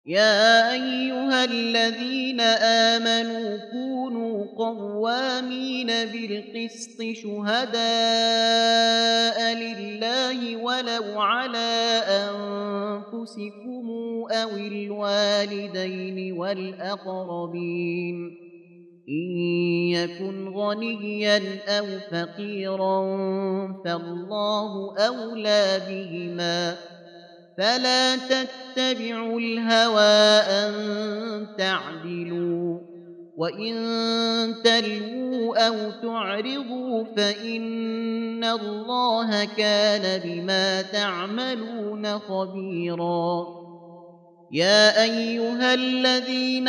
يا أيها الذين آمنوا كونوا قوامين بالقسط شهداء لله ولو على أنفسكم أو الوالدين والأقربين إن يكن غنيا أو فقيرا فالله أولى بهما فلا تتبعوا الهوى أن تعدلوا وإن تلووا أو تعرضوا فإن الله كان بما تعملون خبيرا يا أيها الذين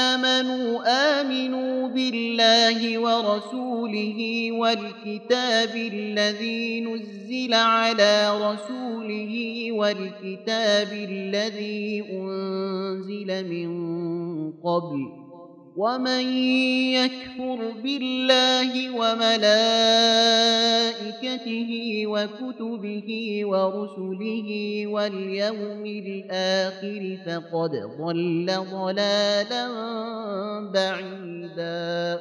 آمنوا بالله ورسوله والكتاب الذي نزل على رسوله والكتاب الذي أنزل من قبل ومن يكفر بالله وملائكته وكتبه ورسله واليوم الآخر فقد ضل ضلالا بعيدا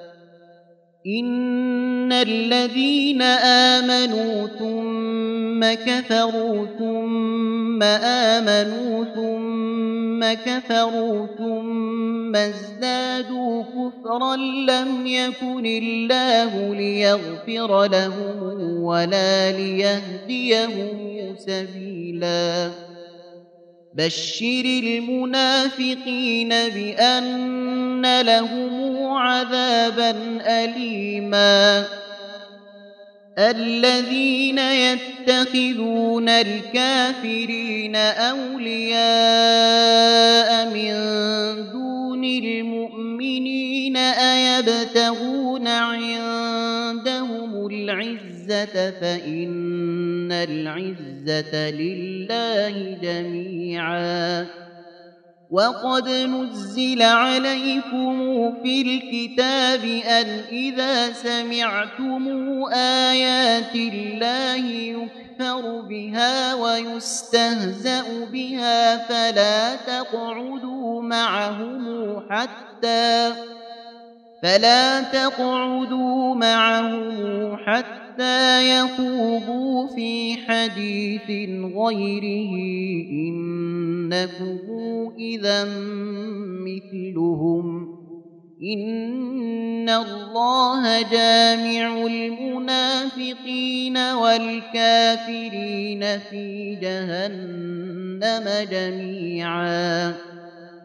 إن الذين آمنوا ثم كفروا ثم آمنوا ثم كفروا ثم ازدادوا كفرا لم يكن الله ليغفر لهم ولا ليهديهم سبيلا بشر المنافقين بأن لهم عذابا أليما الذين يتخذون الكافرين أولياء من دون المؤمنين أيبتغون عندهم العزة فإن العزة لله جميعا وقد نزل عليكم في الكتاب أن إذا سمعتم آيات الله يكفر بها ويستهزأ بها فلا تقعدوا معهم حتى يخوضوا في حديث غيره إنكم إذا مثلهم إن الله جامع المنافقين والكافرين في جهنم جميعا